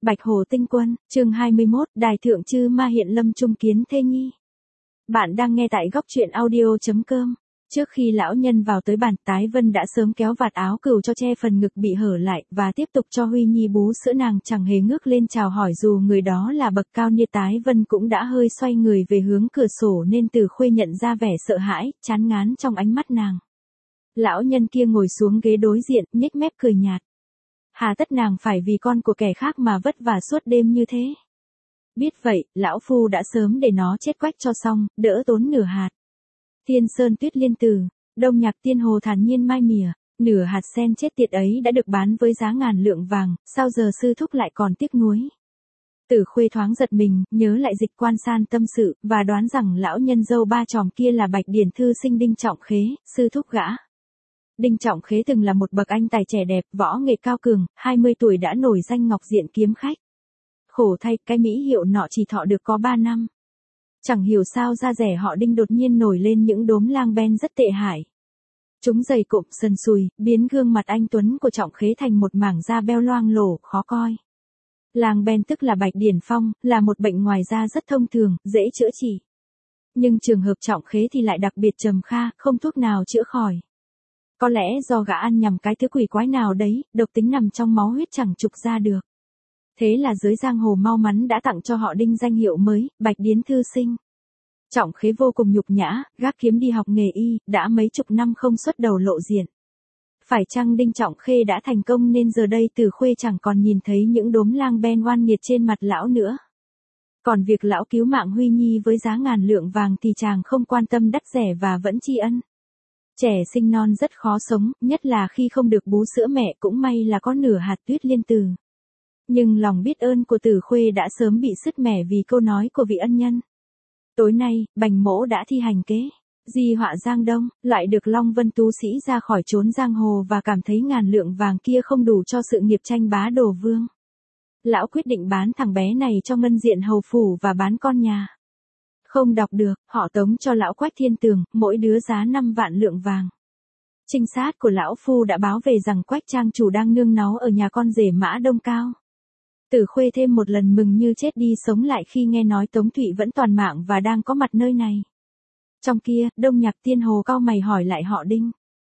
Bạch Hồ Tinh Quân, chương 21, Đài Thượng Chư Ma hiện lâm trung kiến thê nhi. Bạn đang nghe tại góc truyện audio.com. Trước khi lão nhân vào tới bàn, Tái Vân đã sớm kéo vạt áo cừu cho che phần ngực bị hở lại, và tiếp tục cho Huy Nhi bú sữa. Nàng chẳng hề ngước lên chào hỏi, dù người đó là bậc cao niên. Tái Vân cũng đã hơi xoay người về hướng cửa sổ, nên Từ Khuê nhận ra vẻ sợ hãi, chán ngán trong ánh mắt nàng. Lão nhân kia ngồi xuống ghế đối diện, nhếch mép cười nhạt. Hà tất nàng phải vì con của kẻ khác mà vất vả suốt đêm như thế. Biết vậy, lão phu đã sớm để nó chết quách cho xong, đỡ tốn nửa hạt. Thiên Sơn Tuyết Liên Tử, Đông Nhạc Tiên Hồ thản nhiên mai mỉa, nửa hạt sen chết tiệt ấy đã được bán với giá ngàn lượng vàng, sao giờ sư thúc lại còn tiếc nuối. Tử Khuê thoáng giật mình, nhớ lại Dịch Quan San tâm sự, và đoán rằng lão nhân dâu ba chòm kia là Bạch Điển thư sinh Đinh Trọng Khế, sư thúc gã. Đinh Trọng Khế từng là một bậc anh tài trẻ đẹp, võ nghệ cao cường, 20 tuổi đã nổi danh Ngọc Diện kiếm khách. Khổ thay, cái mỹ hiệu nọ chỉ thọ được có 3 năm. Chẳng hiểu sao da rẻ họ Đinh đột nhiên nổi lên những đốm lang ben rất tệ hại. Chúng dày cộm sần sùi, biến gương mặt anh tuấn của Trọng Khế thành một mảng da beo loang lổ, khó coi. Lang ben tức là Bạch Điển phong, là một bệnh ngoài da rất thông thường, dễ chữa trị. Nhưng trường hợp Trọng Khế thì lại đặc biệt trầm kha, không thuốc nào chữa khỏi. Có lẽ do gã ăn nhầm cái thứ quỷ quái nào đấy, độc tính nằm trong máu huyết chẳng trục ra được. Thế là giới giang hồ mau mắn đã tặng cho họ Đinh danh hiệu mới, Bạch Điển thư sinh. Trọng Khế vô cùng nhục nhã, gác kiếm đi học nghề y, đã mấy chục năm không xuất đầu lộ diện. Phải chăng Đinh Trọng Khê đã thành công nên giờ đây Từ Khuê chẳng còn nhìn thấy những đốm lang ben oan nghiệt trên mặt lão nữa. Còn việc lão cứu mạng Huy Nhi với giá ngàn lượng vàng thì chàng không quan tâm đắt rẻ và vẫn tri ân. Trẻ sinh non rất khó sống, nhất là khi không được bú sữa mẹ, cũng may là có nửa hạt Tuyết Liên Tử. Nhưng lòng biết ơn của Từ Khuê đã sớm bị sứt mẻ vì câu nói của vị ân nhân. Tối nay, Bành Mỗ đã thi hành kế di họa Giang Đông, lại được Long Vân tú sĩ ra khỏi chốn giang hồ và cảm thấy ngàn lượng vàng kia không đủ cho sự nghiệp tranh bá đồ vương. Lão quyết định bán thằng bé này cho ngân diện hầu phủ và bán con nhà. Không đọc được, họ tống cho lão Quách Thiên Tường, mỗi đứa giá 5 vạn lượng vàng. Trinh sát của lão phu đã báo về rằng Quách trang chủ đang nương náu ở nhà con rể Mã Đông Cao. Tử Khuê thêm một lần mừng như chết đi sống lại khi nghe nói Tống Thụy vẫn toàn mạng và đang có mặt nơi này. Trong kia, Đông Nhạc Tiên Hồ cau mày hỏi lại họ Đinh.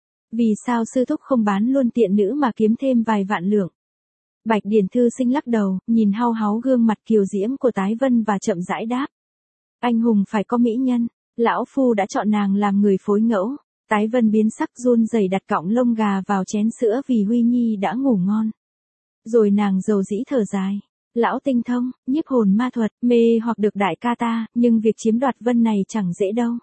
Vì sao sư thúc không bán luôn tiện nữ mà kiếm thêm vài vạn lượng? Bạch Điển thư sinh lắc đầu, nhìn hau háu gương mặt kiều diễm của Tái Vân và chậm rãi đáp. Anh hùng phải có mỹ nhân, lão phu đã chọn nàng làm người phối ngẫu. Tái Vân biến sắc run rẩy đặt cọng lông gà vào chén sữa vì Huy Nhi đã ngủ ngon. Rồi nàng dầu dĩ thở dài. Lão tinh thông, nhiếp hồn ma thuật, mê hoặc được đại ca ta, nhưng việc chiếm đoạt Vân này chẳng dễ đâu.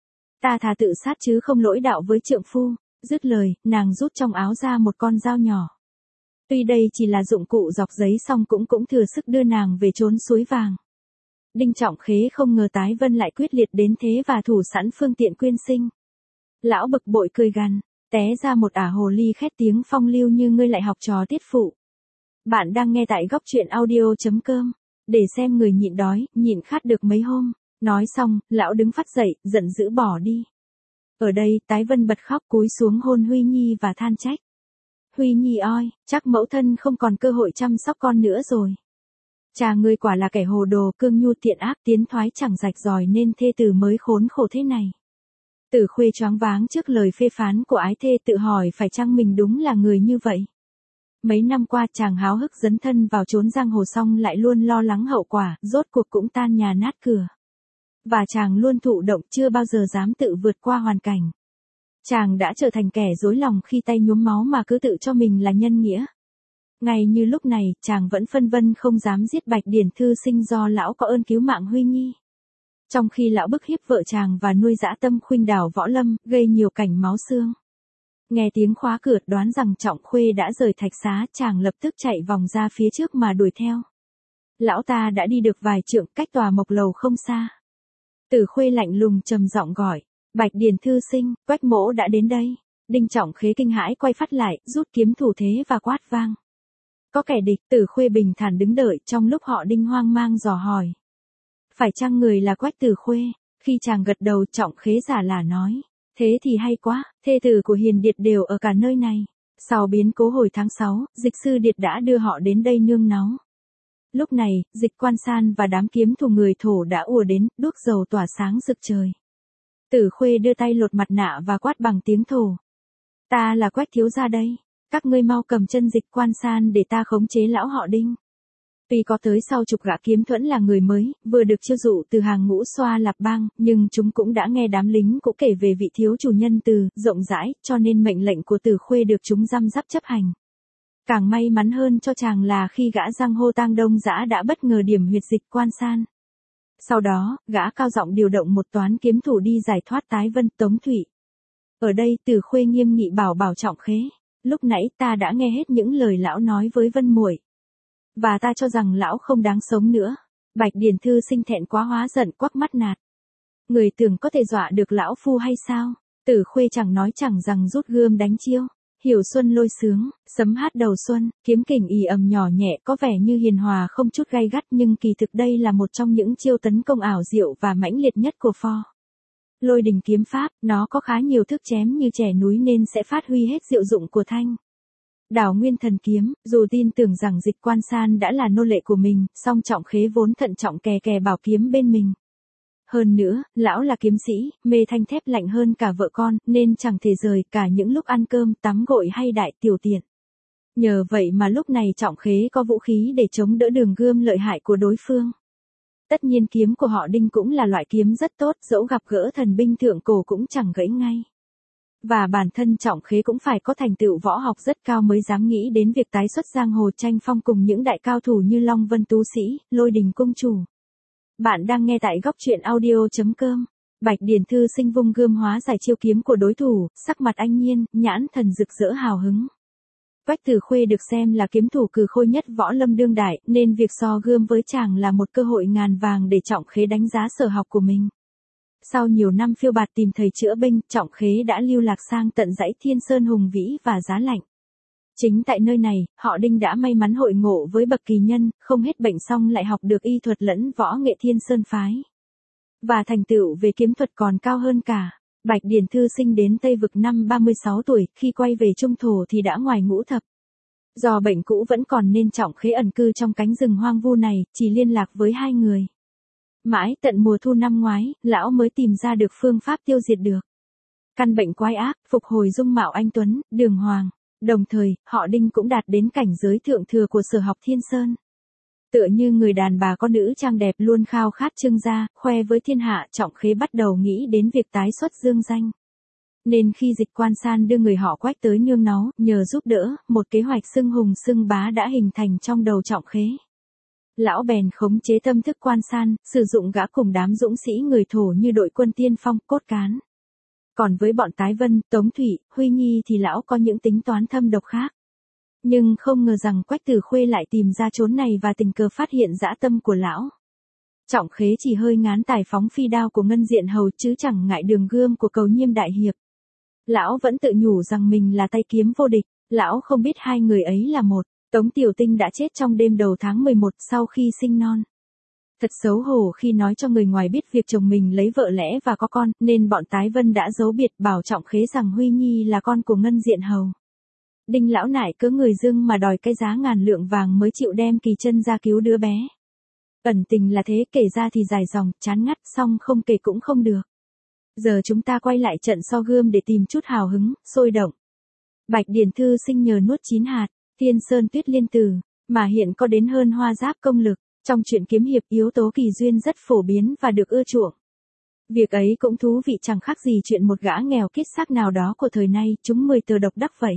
Ta thà tự sát chứ không lỗi đạo với trượng phu. Dứt lời, nàng rút trong áo ra một con dao nhỏ. Tuy đây chỉ là dụng cụ dọc giấy song cũng thừa sức đưa nàng về chốn suối vàng. Đinh Trọng Khế không ngờ Tái Vân lại quyết liệt đến thế và thủ sẵn phương tiện quyên sinh. Lão bực bội cười gằn, té ra một ả hồ ly khét tiếng phong lưu như ngươi lại học trò tiết phụ. Bạn đang nghe tại góc truyện audio.com, để xem người nhịn đói, nhịn khát được mấy hôm. Nói xong, lão đứng phắt dậy, giận dữ bỏ đi. Ở đây, Tái Vân bật khóc cúi xuống hôn Huy Nhi và than trách. Huy Nhi oi, chắc mẫu thân không còn cơ hội chăm sóc con nữa rồi. Cha ngươi quả là kẻ hồ đồ, cương nhu tiện ác, tiến thoái chẳng rạch ròi nên thê tử mới khốn khổ thế này. Tử Khuê choáng váng trước lời phê phán của ái thê, tự hỏi phải chăng mình đúng là người như vậy. Mấy năm qua chàng háo hức dấn thân vào chốn giang hồ xong lại luôn lo lắng hậu quả, rốt cuộc cũng tan nhà nát cửa. Và chàng luôn thụ động, chưa bao giờ dám tự vượt qua hoàn cảnh. Chàng đã trở thành kẻ dối lòng khi tay nhuốm máu mà cứ tự cho mình là nhân nghĩa. Ngay như lúc này, chàng vẫn phân vân không dám giết Bạch Điển thư sinh do lão có ơn cứu mạng Huy Nhi. Trong khi lão bức hiếp vợ chàng và nuôi dã tâm khuynh đảo võ lâm, gây nhiều cảnh máu xương. Nghe tiếng khóa cửa đoán rằng Trọng Khuê đã rời thạch xá, chàng lập tức chạy vòng ra phía trước mà đuổi theo. Lão ta đã đi được vài trượng cách tòa mộc lầu không xa. Tử Khuê lạnh lùng trầm giọng gọi, Bạch Điển thư sinh, Quách mỗ đã đến đây. Đinh Trọng Khế kinh hãi quay phát lại, rút kiếm thủ thế và quát vang. Có kẻ địch. Tử Khuê bình thản đứng đợi, trong lúc họ Đinh hoang mang dò hỏi. Phải chăng người là Quách Tử Khuê? Khi chàng gật đầu, Trọng Khế giả là nói. Thế thì hay quá, thê tử của Hiền Điệt đều ở cả nơi này. Sau biến cố hồi tháng 6, Dịch sư Điệt đã đưa họ đến đây nương náu. Lúc này, Dịch Quan San và đám kiếm thủ người Thổ đã ùa đến, đuốc dầu tỏa sáng rực trời. Tử Khuê đưa tay lột mặt nạ và quát bằng tiếng Thổ. Ta là Quách thiếu gia đây. Các ngươi mau cầm chân Dịch Quan San để ta khống chế lão họ Đinh. Tuy có tới sau chục gã kiếm thuẫn là người mới, vừa được chiêu dụ từ hàng ngũ Xoa Lạp Bang, nhưng chúng cũng đã nghe đám lính cũ kể về vị thiếu chủ nhân từ, rộng rãi, cho nên mệnh lệnh của Tử Khuê được chúng răm rắp chấp hành. Càng may mắn hơn cho chàng là khi gã giang hô Tang Đông Dã đã bất ngờ điểm huyệt Dịch Quan San. Sau đó, gã cao giọng điều động một toán kiếm thủ đi giải thoát Tái Vân, Tống Thụy. Ở đây Tử Khuê nghiêm nghị bảo Trọng Khế, lúc nãy ta đã nghe hết những lời lão nói với Vân muội, và ta cho rằng lão không đáng sống nữa. Bạch Điền Thư Sinh thẹn quá hóa giận, quắc mắt nạt. Người tưởng có thể dọa được lão phu hay sao? Tử Khuê chẳng nói chẳng rằng rút gươm đánh chiêu. Hiểu xuân lôi sướng, sấm hát đầu xuân, kiếm kình ì ầm nhỏ nhẹ có vẻ như hiền hòa không chút gay gắt, nhưng kỳ thực đây là một trong những chiêu tấn công ảo diệu và mãnh liệt nhất của pho Lôi Đình kiếm pháp. Nó có khá nhiều thức chém như chẻ núi nên sẽ phát huy hết diệu dụng của thanh Đảo Nguyên Thần kiếm. Dù tin tưởng rằng Dịch Quan San đã là nô lệ của mình, song Trọng Khế vốn thận trọng kè bảo kiếm bên mình. Hơn nữa, lão là kiếm sĩ, mê thanh thép lạnh hơn cả vợ con, nên chẳng thể rời cả những lúc ăn cơm, tắm gội hay đại tiểu tiện. Nhờ vậy mà lúc này Trọng Khế có vũ khí để chống đỡ đường gươm lợi hại của đối phương. Tất nhiên kiếm của họ Đinh cũng là loại kiếm rất tốt, dẫu gặp gỡ thần binh thượng cổ cũng chẳng gãy ngay. Và bản thân Trọng Khế cũng phải có thành tựu võ học rất cao mới dám nghĩ đến việc tái xuất giang hồ tranh phong cùng những đại cao thủ như Long Vân Tú Sĩ, Lôi Đình Cung Chủ. Bạn đang nghe tại góc truyện audio.com. Bạch Điền Thư Sinh vung gươm hóa giải chiêu kiếm của đối thủ, sắc mặt anh nhiên, nhãn thần rực rỡ hào hứng. Quách Tử Khuê được xem là kiếm thủ cừ khôi nhất võ lâm đương đại, nên việc so gươm với chàng là một cơ hội ngàn vàng để Trọng Khế đánh giá sở học của mình. Sau nhiều năm phiêu bạt tìm thầy chữa binh, Trọng Khế đã lưu lạc sang tận dãy Thiên Sơn hùng vĩ và giá lạnh. Chính tại nơi này, họ Đinh đã may mắn hội ngộ với bậc kỳ nhân, không hết bệnh xong lại học được y thuật lẫn võ nghệ Thiên Sơn phái. Và thành tựu về kiếm thuật còn cao hơn cả. Bạch Điền Thư Sinh đến Tây Vực năm 36 tuổi, khi quay về Trung Thổ thì đã ngoài ngũ thập. Do bệnh cũ vẫn còn nên Trọng Khế ẩn cư trong cánh rừng hoang vu này, chỉ liên lạc với hai người. Mãi tận mùa thu năm ngoái, lão mới tìm ra được phương pháp tiêu diệt được căn bệnh quái ác, phục hồi dung mạo anh tuấn, đường hoàng. Đồng thời, họ Đinh cũng đạt đến cảnh giới thượng thừa của sở học Thiên Sơn. Tựa như người đàn bà con nữ trang đẹp luôn khao khát trưng ra, khoe với thiên hạ, Trọng Khế bắt đầu nghĩ đến việc tái xuất dương danh. Nên khi Dịch Quan San đưa người họ Quách tới nương náu, nhờ giúp đỡ, một kế hoạch xưng hùng xưng bá đã hình thành trong đầu Trọng Khế. Lão bèn khống chế tâm thức Quan San, sử dụng gã cùng đám dũng sĩ người Thổ như đội quân tiên phong, cốt cán. Còn với bọn Tái Vân, Tống Thụy, Huy Nhi thì lão có những tính toán thâm độc khác. Nhưng không ngờ rằng Quách Tử Khuê lại tìm ra chốn này và tình cờ phát hiện dã tâm của lão. Trọng Khế chỉ hơi ngán tài phóng phi đao của Ngân Diện Hầu chứ chẳng ngại đường gươm của Cầu Nhiêm đại hiệp. Lão vẫn tự nhủ rằng mình là tay kiếm vô địch, lão không biết hai người ấy là một. Tống Tiểu Tinh đã chết trong đêm đầu tháng 11 sau khi sinh non. Thật xấu hổ khi nói cho người ngoài biết việc chồng mình lấy vợ lẽ và có con, nên bọn Tái Vân đã giấu biệt bảo Trọng Khế rằng Huy Nhi là con của Ngân Diện Hầu. Đinh lão nại cớ người dưng mà đòi cái giá ngàn lượng vàng mới chịu đem Kỳ Chân ra cứu đứa bé. Ẩn tình là thế, kể ra thì dài dòng, chán ngắt, xong không kể cũng không được. Giờ chúng ta quay lại trận so gươm để tìm chút hào hứng, sôi động. Bạch Điền Thư Sinh nhờ nuốt 9 hạt, Thiên Sơn Tuyết Liên Tử, mà hiện có đến hơn Hoa Giáp công lực. Trong truyện kiếm hiệp, yếu tố kỳ duyên rất phổ biến và được ưa chuộng. Việc ấy cũng thú vị chẳng khác gì chuyện một gã nghèo kiết xác nào đó của thời nay, chúng 10 tờ độc đắc vậy.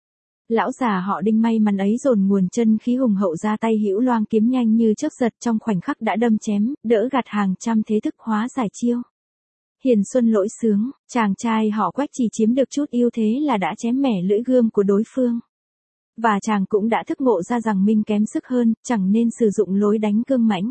Lão già họ Đinh may mắn ấy dồn nguồn chân khí hùng hậu ra tay hữu loang kiếm nhanh như chớp giật, trong khoảnh khắc đã đâm chém, đỡ gạt hàng trăm thế thức hóa giải chiêu. Hiền xuân lỗi sướng, chàng trai họ Quách chỉ chiếm được chút ưu thế là đã chém mẻ lưỡi gươm của đối phương. Và chàng cũng đã thức ngộ ra rằng mình kém sức hơn, chẳng nên sử dụng lối đánh cương mãnh.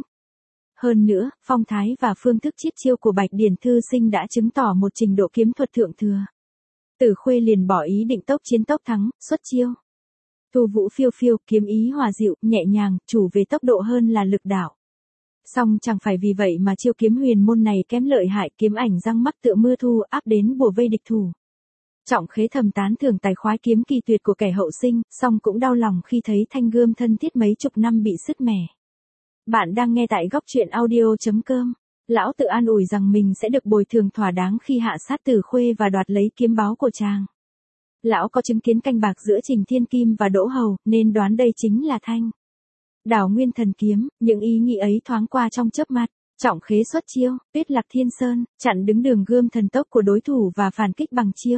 Hơn nữa, phong thái và phương thức chiết chiêu của Bạch Điền Thư Sinh đã chứng tỏ một trình độ kiếm thuật thượng thừa. Tử Khuê liền bỏ ý định tốc chiến tốc thắng, xuất chiêu. Thu vũ phiêu phiêu, kiếm ý hòa dịu, nhẹ nhàng, chủ về tốc độ hơn là lực đạo. Song chẳng phải vì vậy mà chiêu kiếm huyền môn này kém lợi hại, kiếm ảnh răng mắc tựa mưa thu áp đến bùa vây địch thủ. Trọng Khế thầm tán thưởng tài khoái kiếm kỳ tuyệt của kẻ hậu sinh, song cũng đau lòng khi thấy thanh gươm thân thiết mấy chục năm bị sứt mẻ. Bạn đang nghe tại góc truyện audio.com. Lão tự an ủi rằng mình sẽ được bồi thường thỏa đáng khi hạ sát Tử Khuê và đoạt lấy kiếm báu của chàng. Lão có chứng kiến canh bạc giữa Trình Thiên Kim và Đỗ Hầu, nên đoán đây chính là Thanh Đảo Nguyên Thần Kiếm. Những ý nghĩ ấy thoáng qua trong chớp mắt. Trọng Khế xuất chiêu, Tuyết Lạc Thiên Sơn, chặn đứng đường gươm thần tốc của đối thủ và phản kích bằng chiêu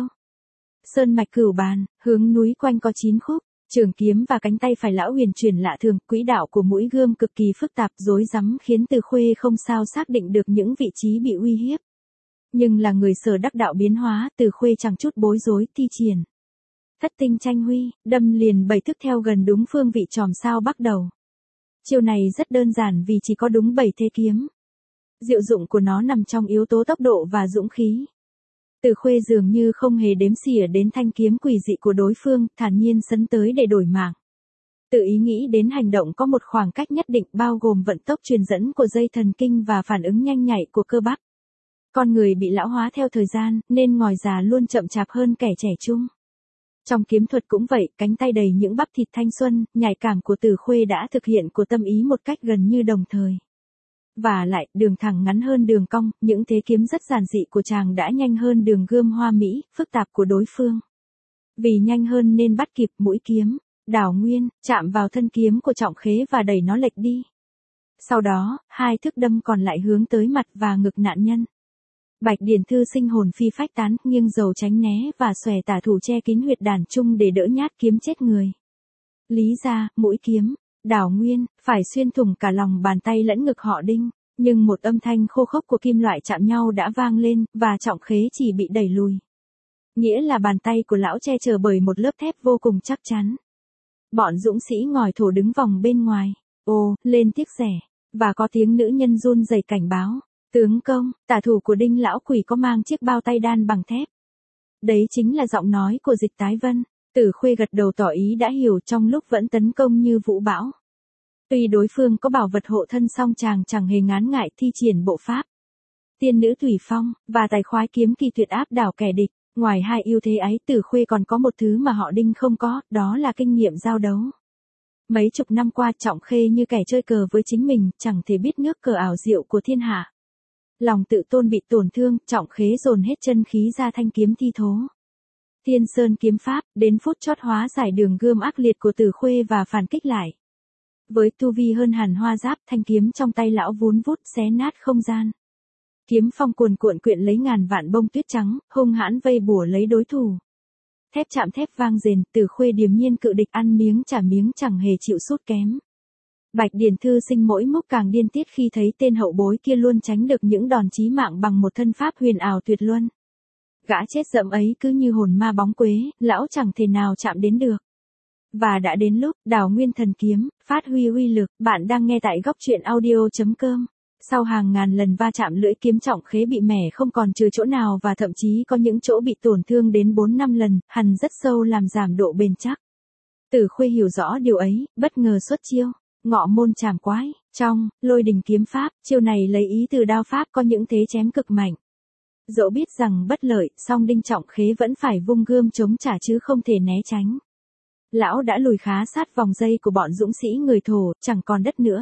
Sơn Mạch Cửu Bàn, hướng núi quanh có 9 khúc. Trường kiếm và cánh tay phải lão huyền chuyển lạ thường, quỹ đạo của mũi gươm cực kỳ phức tạp rối rắm khiến Từ Khuê không sao xác định được những vị trí bị uy hiếp. Nhưng là người sở đắc đạo biến hóa, Từ Khuê chẳng chút bối rối thi triển Thất tinh tranh huy, đâm liền 7 thức theo gần đúng phương vị chòm sao bắt đầu. Chiêu này rất đơn giản vì chỉ có đúng 7 thế kiếm. Diệu dụng của nó nằm trong yếu tố tốc độ và dũng khí. Từ Khuê dường như không hề đếm xỉa đến thanh kiếm quỷ dị của đối phương, thản nhiên sấn tới để đổi mạng. Tự ý nghĩ đến hành động có một khoảng cách nhất định bao gồm vận tốc truyền dẫn của dây thần kinh và phản ứng nhanh nhạy của cơ bắp. Con người bị lão hóa theo thời gian, nên ngòi già luôn chậm chạp hơn kẻ trẻ trung. Trong kiếm thuật cũng vậy, cánh tay đầy những bắp thịt thanh xuân, nhạy cảm của Từ Khuê đã thực hiện của tâm ý một cách gần như đồng thời. Và lại, đường thẳng ngắn hơn đường cong, những thế kiếm rất giản dị của chàng đã nhanh hơn đường gươm hoa mỹ, phức tạp của đối phương. Vì nhanh hơn nên bắt kịp mũi kiếm, Đảo Nguyên, chạm vào thân kiếm của Trọng Khế và đẩy nó lệch đi. Sau đó, 2 thức đâm còn lại hướng tới mặt và ngực nạn nhân. Bạch Điển Thư sinh hồn phi phách tán, nghiêng dầu tránh né và xòe tả thủ che kín huyệt đàn trung để đỡ nhát kiếm chết người. Lý ra, mũi kiếm Đảo Nguyên, phải xuyên thủng cả lòng bàn tay lẫn ngực họ Đinh, nhưng một âm thanh khô khốc của kim loại chạm nhau đã vang lên, và Trọng Khế chỉ bị đẩy lùi. Nghĩa là bàn tay của lão che chở bởi một lớp thép vô cùng chắc chắn. Bọn dũng sĩ ngòi thổ đứng vòng bên ngoài, ồ, lên tiếc rẻ, và có tiếng nữ nhân run rẩy cảnh báo. Tướng công, tả thủ của Đinh lão quỷ có mang chiếc bao tay đan bằng thép. Đấy chính là giọng nói của Dịch Tái Vân. Tử Khuê gật đầu tỏ ý đã hiểu trong lúc vẫn tấn công như vũ bão. Tuy đối phương có bảo vật hộ thân song chàng chẳng hề ngán ngại thi triển bộ pháp Tiên nữ Thủy Phong, và tài khoái kiếm kỳ tuyệt áp đảo kẻ địch. Ngoài hai ưu thế ấy, Tử Khuê còn có một thứ mà họ Đinh không có, đó là kinh nghiệm giao đấu. Mấy chục năm qua Trọng Khê như kẻ chơi cờ với chính mình, chẳng thể biết nước cờ ảo diệu của thiên hạ. Lòng tự tôn bị tổn thương, Trọng Khế dồn hết chân khí ra thanh kiếm thi thố Thiên Sơn kiếm pháp, đến phút chót hóa giải đường gươm ác liệt của Tử Khuê và phản kích lại. Với tu vi hơn hẳn hoa giáp, thanh kiếm trong tay lão vún vút xé nát không gian. Kiếm phong cuồn cuộn quyện lấy ngàn vạn bông tuyết trắng, hung hãn vây bủa lấy đối thủ. Thép chạm thép vang rền, Tử Khuê điềm nhiên cự địch ăn miếng trả miếng chẳng hề chịu sút kém. Bạch Điển Thư sinh mỗi lúc càng điên tiết khi thấy tên hậu bối kia luôn tránh được những đòn chí mạng bằng một thân pháp huyền ảo tuyệt luân. Gã chết dẫm ấy cứ như hồn ma bóng quế, lão chẳng thể nào chạm đến được. Và đã đến lúc Đảo Nguyên Thần Kiếm phát huy uy lực. Bạn đang nghe tại góc truyện audio.com. Sau hàng ngàn lần va chạm, lưỡi kiếm Trọng Khế bị mẻ không còn trừ chỗ nào và thậm chí có những chỗ bị tổn thương đến 4-5 lần, hằn rất sâu làm giảm độ bền chắc. Tử Khuê hiểu rõ điều ấy, bất ngờ xuất chiêu Ngọ Môn Trảm Quái. Trong Lôi Đình kiếm pháp, chiêu này lấy ý từ đao pháp có những thế chém cực mạnh. Dẫu biết rằng bất lợi, song Đinh Trọng Khế vẫn phải vung gươm chống trả chứ không thể né tránh. Lão đã lùi khá sát vòng dây của bọn dũng sĩ người Thổ, chẳng còn đất nữa.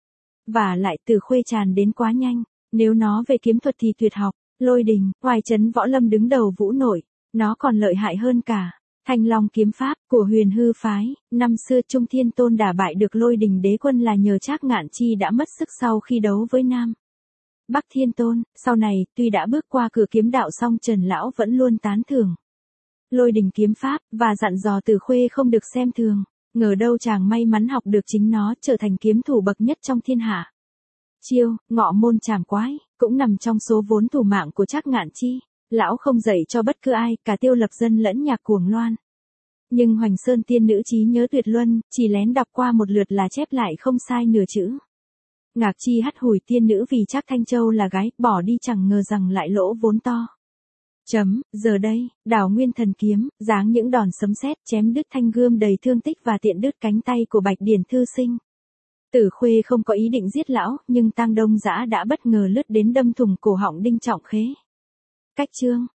Và lại Tử Khuê tràn đến quá nhanh. Nếu nó về kiếm thuật thì tuyệt học, Lôi Đình, Hoài Trấn Võ Lâm đứng đầu vũ nội. Nó còn lợi hại hơn cả Thanh Long kiếm pháp của Huyền Hư phái. Năm xưa Trung Thiên Tôn đả bại được Lôi Đình đế quân là nhờ Trác Ngạn Chi đã mất sức sau khi đấu với Nam Bắc Thiên Tôn. Sau này, tuy đã bước qua cửa kiếm đạo song Trần lão vẫn luôn tán thưởng Lôi Đình kiếm pháp, và dặn dò Tử Khuê không được xem thường. Ngờ đâu chàng may mắn học được chính nó, trở thành kiếm thủ bậc nhất trong thiên hạ. Chiêu Ngọ Môn Trảm Quái cũng nằm trong số vốn thủ mạng của Trác Ngạn Chi. Lão không dạy cho bất cứ ai, cả Tiêu Lập Dân lẫn Nhạc Cuồng Loan. Nhưng Hoành Sơn tiên nữ trí nhớ tuyệt luân, chỉ lén đọc qua một lượt là chép lại không sai nửa chữ. Ngạc Chi hắt hủi tiên nữ vì Trác Thanh Châu là gái, bỏ đi chẳng ngờ rằng lại lỗ vốn to. Giờ đây, Đảo Nguyên Thần Kiếm, giáng những đòn sấm sét chém đứt thanh gươm đầy thương tích và tiện đứt cánh tay của Bạch Điển Thư sinh. Tử Khuê không có ý định giết lão, nhưng Tang Đông Dã đã bất ngờ lướt đến đâm thủng cổ họng Đinh Trọng Khế. Cách chương